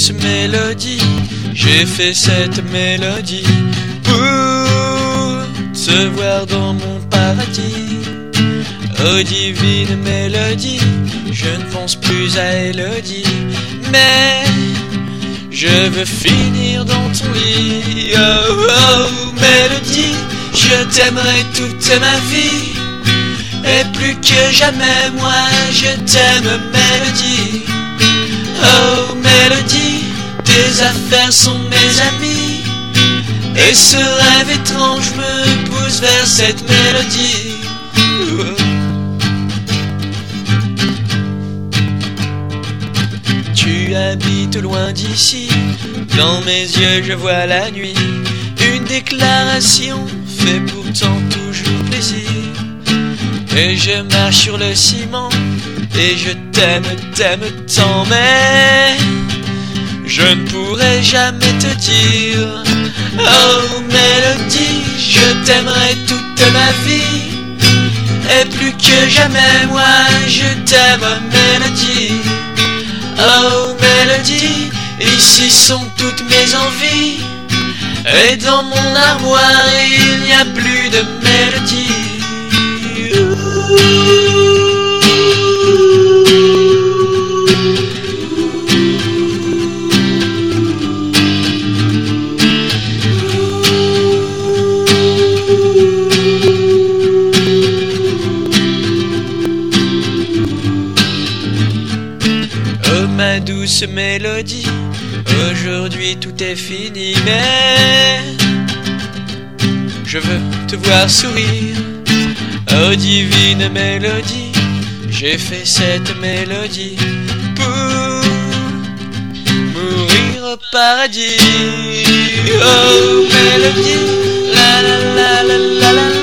douce mélodie, j'ai fait cette mélodie pour te voir dans mon paradis. Oh divine mélodie, je ne pense plus à Elodie, mais je veux finir dans ton lit. Oh oh mélodie, je t'aimerai toute ma vie, et plus que jamais moi je t'aime mélodie. Oh mélodie, tes affaires sont mes amis, et ce rêve étrange me pousse vers cette mélodie. Tu habites loin d'ici, dans mes yeux je vois la nuit. Une déclaration fait pourtant toujours plaisir, et je marche sur le ciment, et je t'aime tant, mais je ne pourrai jamais te dire. Oh mélodie, je t'aimerai toute ma vie, et plus que jamais moi je t'aime mélodie. Oh mélodie, ici sont toutes mes envies, et dans mon armoire il n'y a plus de mélodie. Oh ma douce mélodie, aujourd'hui tout est fini, mais je veux te voir sourire. Oh divine mélodie, j'ai fait cette mélodie pour mourir au paradis. Oh mélodie, la la la la la la.